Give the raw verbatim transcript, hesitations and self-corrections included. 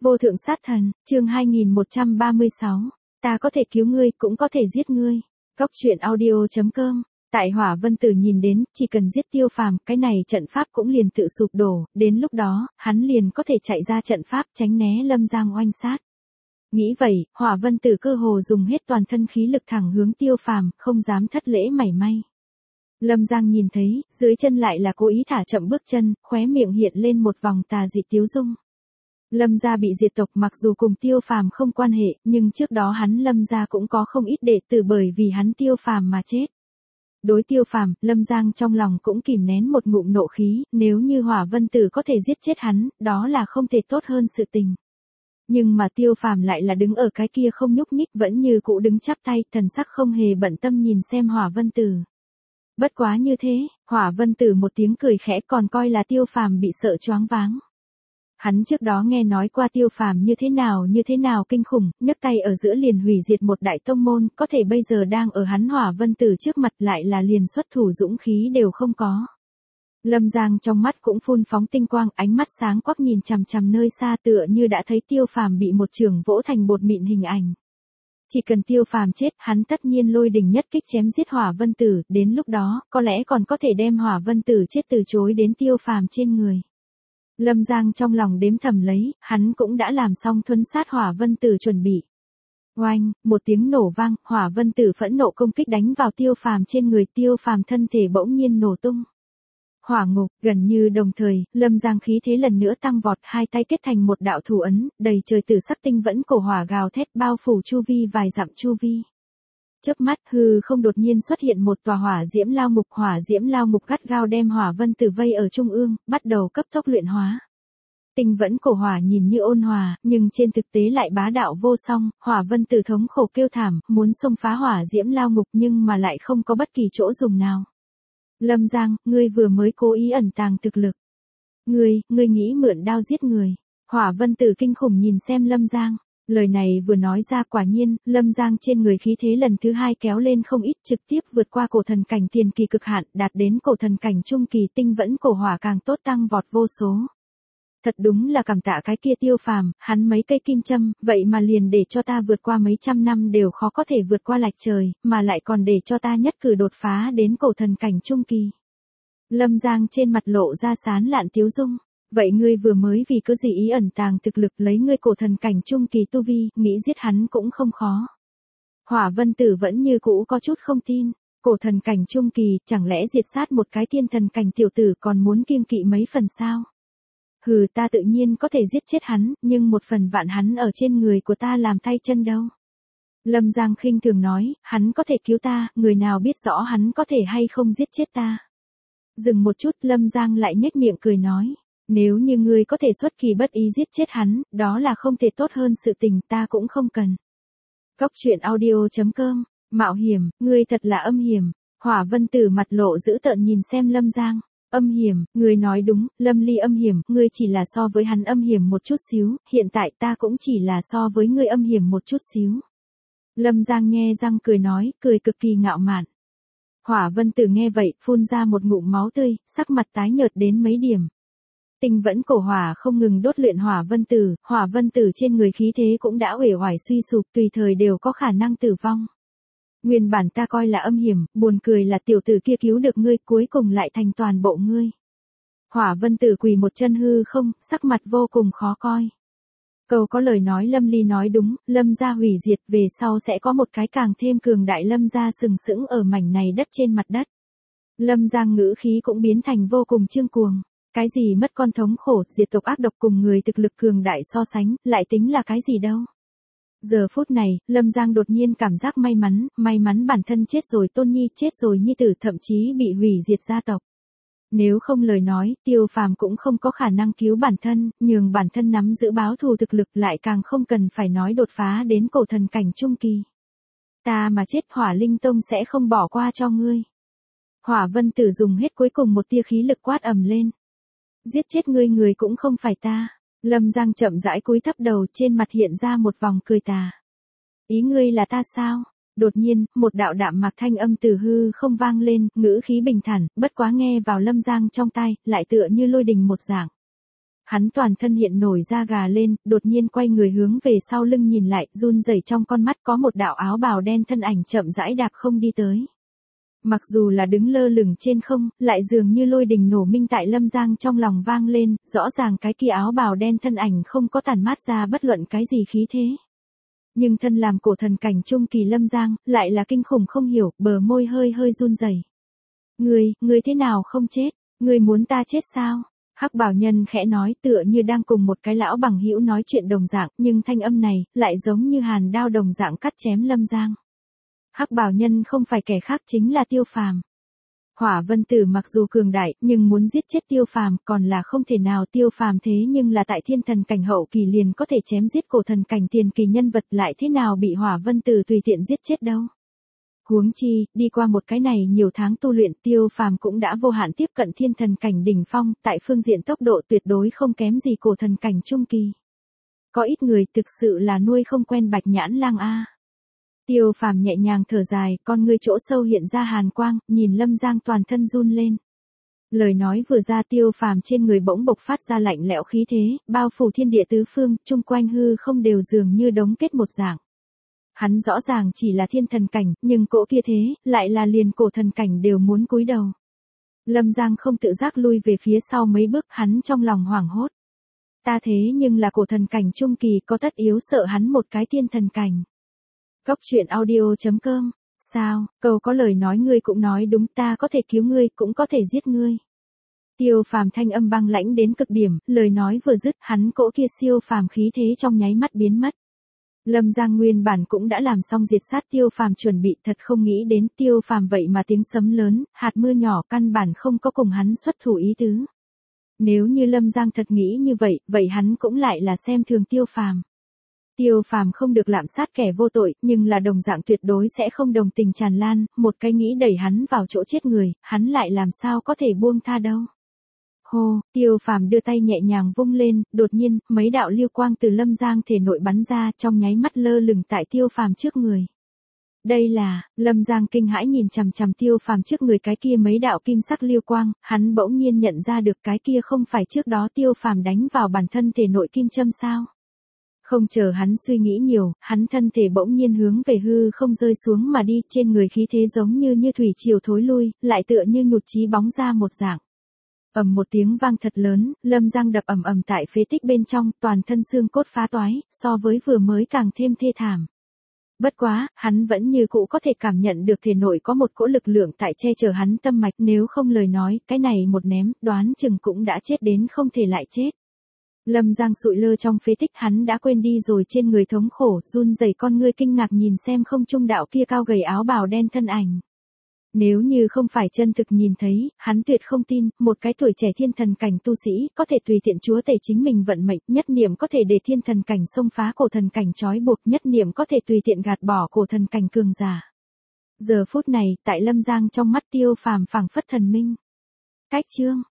Vô thượng sát thần, chương hai nghìn một trăm ba mươi sáu. Ta có thể cứu ngươi, cũng có thể giết ngươi. Góc truyện audio chấm com. Tại Hỏa Vân Tử nhìn đến, chỉ cần giết Tiêu Phàm, cái này trận pháp cũng liền tự sụp đổ, đến lúc đó, hắn liền có thể chạy ra trận pháp tránh né Lâm Giang oanh sát. Nghĩ vậy, Hỏa Vân Tử cơ hồ dùng hết toàn thân khí lực thẳng hướng Tiêu Phàm, không dám thất lễ mảy may. Lâm Giang nhìn thấy, dưới chân lại là cố ý thả chậm bước chân, khóe miệng hiện lên một vòng tà dị tiếu dung. Lâm gia bị diệt tộc mặc dù cùng Tiêu Phàm không quan hệ, nhưng trước đó hắn Lâm gia cũng có không ít đệ tử bởi vì hắn Tiêu Phàm mà chết. Đối Tiêu Phàm, Lâm Giang trong lòng cũng kìm nén một ngụm nộ khí, nếu như Hỏa Vân Tử có thể giết chết hắn, đó là không thể tốt hơn sự tình. Nhưng mà Tiêu Phàm lại là đứng ở cái kia không nhúc nhích, vẫn như cũ đứng chắp tay, thần sắc không hề bận tâm nhìn xem Hỏa Vân Tử. Bất quá như thế, Hỏa Vân Tử một tiếng cười khẽ còn coi là Tiêu Phàm bị sợ choáng váng. Hắn trước đó nghe nói qua Tiêu Phàm như thế nào như thế nào kinh khủng, nhấc tay ở giữa liền hủy diệt một đại tông môn, có thể bây giờ đang ở hắn Hỏa Vân Tử trước mặt lại là liền xuất thủ dũng khí đều không có. Lâm Giang trong mắt cũng phun phóng tinh quang, ánh mắt sáng quắc nhìn chằm chằm nơi xa tựa như đã thấy Tiêu Phàm bị một chưởng vỗ thành bột mịn hình ảnh. Chỉ cần Tiêu Phàm chết, hắn tất nhiên lôi đình nhất kích chém giết Hỏa Vân Tử, đến lúc đó, có lẽ còn có thể đem Hỏa Vân Tử chết từ chối đến Tiêu Phàm trên người. Lâm Giang trong lòng đếm thầm lấy, hắn cũng đã làm xong thuấn sát Hỏa Vân Tử chuẩn bị. Oanh, một tiếng nổ vang, Hỏa Vân Tử phẫn nộ công kích đánh vào Tiêu Phàm trên người, Tiêu Phàm thân thể bỗng nhiên nổ tung. Hỏa ngục, gần như đồng thời, Lâm Giang khí thế lần nữa tăng vọt, hai tay kết thành một đạo thủ ấn, đầy trời tử sắc tinh vẫn cổ hỏa gào thét bao phủ chu vi vài dặm chu vi. Chớp mắt, hư không đột nhiên xuất hiện một tòa hỏa diễm lao ngục, hỏa diễm lao ngục gắt gao đem Hỏa Vân Tử vây ở trung ương, bắt đầu cấp tốc luyện hóa. Tinh vẫn cổ hỏa nhìn như ôn hòa, nhưng trên thực tế lại bá đạo vô song, Hỏa Vân Tử thống khổ kêu thảm, muốn xông phá hỏa diễm lao ngục nhưng mà lại không có bất kỳ chỗ dùng nào. Lâm Giang, ngươi vừa mới cố ý ẩn tàng thực lực. Ngươi, ngươi nghĩ mượn đao giết người. Hỏa Vân Tử kinh khủng nhìn xem Lâm Giang. Lời này vừa nói ra quả nhiên, Lâm Giang trên người khí thế lần thứ hai kéo lên không ít, trực tiếp vượt qua cổ thần cảnh tiền kỳ cực hạn, đạt đến cổ thần cảnh trung kỳ, tinh vẫn cổ hỏa càng tốt tăng vọt vô số. Thật đúng là cảm tạ cái kia Tiêu Phàm, hắn mấy cây kim châm, vậy mà liền để cho ta vượt qua mấy trăm năm đều khó có thể vượt qua lạch trời, mà lại còn để cho ta nhất cử đột phá đến cổ thần cảnh trung kỳ. Lâm Giang trên mặt lộ ra sán lạn tiếu dung. Vậy ngươi vừa mới vì cứ gì ý ẩn tàng thực lực lấy ngươi cổ thần cảnh trung kỳ tu vi, nghĩ giết hắn cũng không khó. Hỏa Vân Tử vẫn như cũ có chút không tin. Cổ thần cảnh trung kỳ, chẳng lẽ diệt sát một cái thiên thần cảnh tiểu tử còn muốn kiêng kỵ mấy phần sao? Hừ, ta tự nhiên có thể giết chết hắn, nhưng một phần vạn hắn ở trên người của ta làm tay chân đâu. Lâm Giang khinh thường nói, hắn có thể cứu ta, người nào biết rõ hắn có thể hay không giết chết ta. Dừng một chút, Lâm Giang lại nhếch miệng cười nói, nếu như ngươi có thể xuất kỳ bất ý giết chết hắn, đó là không thể tốt hơn sự tình, ta cũng không cần. Góc truyện audio chấm com, mạo hiểm, ngươi thật là âm hiểm. Hỏa Vân Tử mặt lộ dữ tợn nhìn xem Lâm Giang. Âm hiểm, ngươi nói đúng, Lâm Ly âm hiểm, ngươi chỉ là so với hắn âm hiểm một chút xíu, hiện tại ta cũng chỉ là so với ngươi âm hiểm một chút xíu. Lâm Giang nghe răng cười nói, cười cực kỳ ngạo mạn. Hỏa Vân Tử nghe vậy, phun ra một ngụm máu tươi, sắc mặt tái nhợt đến mấy điểm. Tinh vẫn cổ hỏa không ngừng đốt luyện Hỏa Vân Tử, Hỏa Vân Tử trên người khí thế cũng đã uể oải suy sụp, tùy thời đều có khả năng tử vong. Nguyên bản ta coi là âm hiểm, buồn cười là tiểu tử kia cứu được ngươi, cuối cùng lại thành toàn bộ ngươi. Hỏa Vân Tử quỳ một chân hư không, sắc mặt vô cùng khó coi. Câu có lời nói Lâm Ly nói đúng, Lâm gia hủy diệt, về sau sẽ có một cái càng thêm cường đại Lâm gia sừng sững ở mảnh này đất trên mặt đất. Lâm Giang ngữ khí cũng biến thành vô cùng trương cuồng. Cái gì mất con thống khổ, diệt tộc ác độc cùng người thực lực cường đại so sánh, lại tính là cái gì đâu. Giờ phút này, Lâm Giang đột nhiên cảm giác may mắn, may mắn bản thân chết rồi, Tôn Nhi chết rồi, nhi tử thậm chí bị hủy diệt gia tộc. Nếu không lời nói, Tiêu Phàm cũng không có khả năng cứu bản thân, nhường bản thân nắm giữ báo thù thực lực, lại càng không cần phải nói đột phá đến cổ thần cảnh trung kỳ. Ta mà chết, Hỏa Linh Tông sẽ không bỏ qua cho ngươi. Hỏa Vân Tử dùng hết cuối cùng một tia khí lực quát ầm lên. Giết chết ngươi người cũng không phải ta. Lâm Giang chậm rãi cúi thấp đầu, trên mặt hiện ra một vòng cười tà. Ý ngươi là ta sao? Đột nhiên, một đạo đạm mạc thanh âm từ hư không vang lên, ngữ khí bình thản, bất quá nghe vào Lâm Giang trong tai, lại tựa như lôi đình một dạng. Hắn toàn thân hiện nổi da gà lên, đột nhiên quay người hướng về sau lưng nhìn lại, run rẩy trong con mắt có một đạo áo bào đen thân ảnh chậm rãi đạp không đi tới. Mặc dù là đứng lơ lửng trên không, lại dường như lôi đình nổ minh tại Lâm Giang trong lòng vang lên, rõ ràng cái kia áo bào đen thân ảnh không có tản mát ra bất luận cái gì khí thế. Nhưng thân làm cổ thần cảnh trung kỳ Lâm Giang, lại là kinh khủng không hiểu, bờ môi hơi hơi run rẩy. Ngươi, ngươi thế nào không chết? Ngươi muốn ta chết sao? Hắc Bảo Nhân khẽ nói, tựa như đang cùng một cái lão bằng hữu nói chuyện đồng dạng, nhưng thanh âm này lại giống như hàn đao đồng dạng cắt chém Lâm Giang. Hắc Bảo Nhân không phải kẻ khác, chính là Tiêu Phàm. Hỏa Vân Tử mặc dù cường đại, nhưng muốn giết chết Tiêu Phàm còn là không thể nào. Tiêu Phàm thế nhưng là tại thiên thần cảnh hậu kỳ liền có thể chém giết cổ thần cảnh tiền kỳ nhân vật, lại thế nào bị Hỏa Vân Tử tùy tiện giết chết đâu. Huống chi, đi qua một cái này nhiều tháng tu luyện, Tiêu Phàm cũng đã vô hạn tiếp cận thiên thần cảnh đỉnh phong, tại phương diện tốc độ tuyệt đối không kém gì cổ thần cảnh trung kỳ. Có ít người thực sự là nuôi không quen Bạch Nhãn Lang a. Tiêu Phàm nhẹ nhàng thở dài, con ngươi chỗ sâu hiện ra hàn quang, nhìn Lâm Giang toàn thân run lên. Lời nói vừa ra, Tiêu Phàm trên người bỗng bộc phát ra lạnh lẽo khí thế, bao phủ thiên địa tứ phương, chung quanh hư không đều dường như đống kết một dạng. Hắn rõ ràng chỉ là thiên thần cảnh, nhưng cỗ kia thế, lại là liền cổ thần cảnh đều muốn cúi đầu. Lâm Giang không tự giác lui về phía sau mấy bước, hắn trong lòng hoảng hốt. Ta thế nhưng là cổ thần cảnh trung kỳ, có tất yếu sợ hắn một cái thiên thần cảnh. Góc truyện audio chấm com. Sao, cầu có lời nói ngươi cũng nói đúng, ta có thể cứu ngươi, cũng có thể giết ngươi. Tiêu Phàm thanh âm băng lãnh đến cực điểm, lời nói vừa dứt, hắn cỗ kia siêu phàm khí thế trong nháy mắt biến mất. Lâm Giang nguyên bản cũng đã làm xong diệt sát Tiêu Phàm chuẩn bị, thật không nghĩ đến Tiêu Phàm vậy mà tiếng sấm lớn, hạt mưa nhỏ căn bản không có cùng hắn xuất thủ ý tứ. Nếu như Lâm Giang thật nghĩ như vậy, vậy hắn cũng lại là xem thường Tiêu Phàm. Tiêu Phàm không được lạm sát kẻ vô tội, nhưng là đồng dạng tuyệt đối sẽ không đồng tình tràn lan, một cái nghĩ đẩy hắn vào chỗ chết người, hắn lại làm sao có thể buông tha đâu. Hô, Tiêu Phàm đưa tay nhẹ nhàng vung lên, đột nhiên, mấy đạo lưu quang từ Lâm Giang thể nội bắn ra, trong nháy mắt lơ lửng tại Tiêu Phàm trước người. Đây là, Lâm Giang kinh hãi nhìn chằm chằm Tiêu Phàm trước người cái kia mấy đạo kim sắc lưu quang, hắn bỗng nhiên nhận ra được cái kia không phải trước đó Tiêu Phàm đánh vào bản thân thể nội kim châm sao? Không chờ hắn suy nghĩ nhiều, hắn thân thể bỗng nhiên hướng về hư không rơi xuống mà đi, trên người khí thế giống như như thủy triều thối lui, lại tựa như nhụt chí bóng ra một dạng. Ầm một tiếng vang thật lớn, Lâm Giang đập ầm ầm tại phế tích bên trong, toàn thân xương cốt phá toái, so với vừa mới càng thêm thê thảm. Bất quá, hắn vẫn như cũ có thể cảm nhận được thể nội có một cỗ lực lượng tại che chở hắn tâm mạch, nếu không lời nói, cái này một ném, đoán chừng cũng đã chết đến không thể lại chết. Lâm Giang sụi lơ trong phế tích, hắn đã quên đi rồi trên người thống khổ, run rẩy con ngươi kinh ngạc nhìn xem không trung đạo kia cao gầy áo bào đen thân ảnh. Nếu như không phải chân thực nhìn thấy, hắn tuyệt không tin, một cái tuổi trẻ thiên thần cảnh tu sĩ, có thể tùy tiện chúa tể chính mình vận mệnh, nhất niệm có thể để thiên thần cảnh xông phá cổ thần cảnh trói buộc, nhất niệm có thể tùy tiện gạt bỏ cổ thần cảnh cường giả. Giờ phút này, tại Lâm Giang trong mắt Tiêu Phàm phảng phất thần minh. Cách chương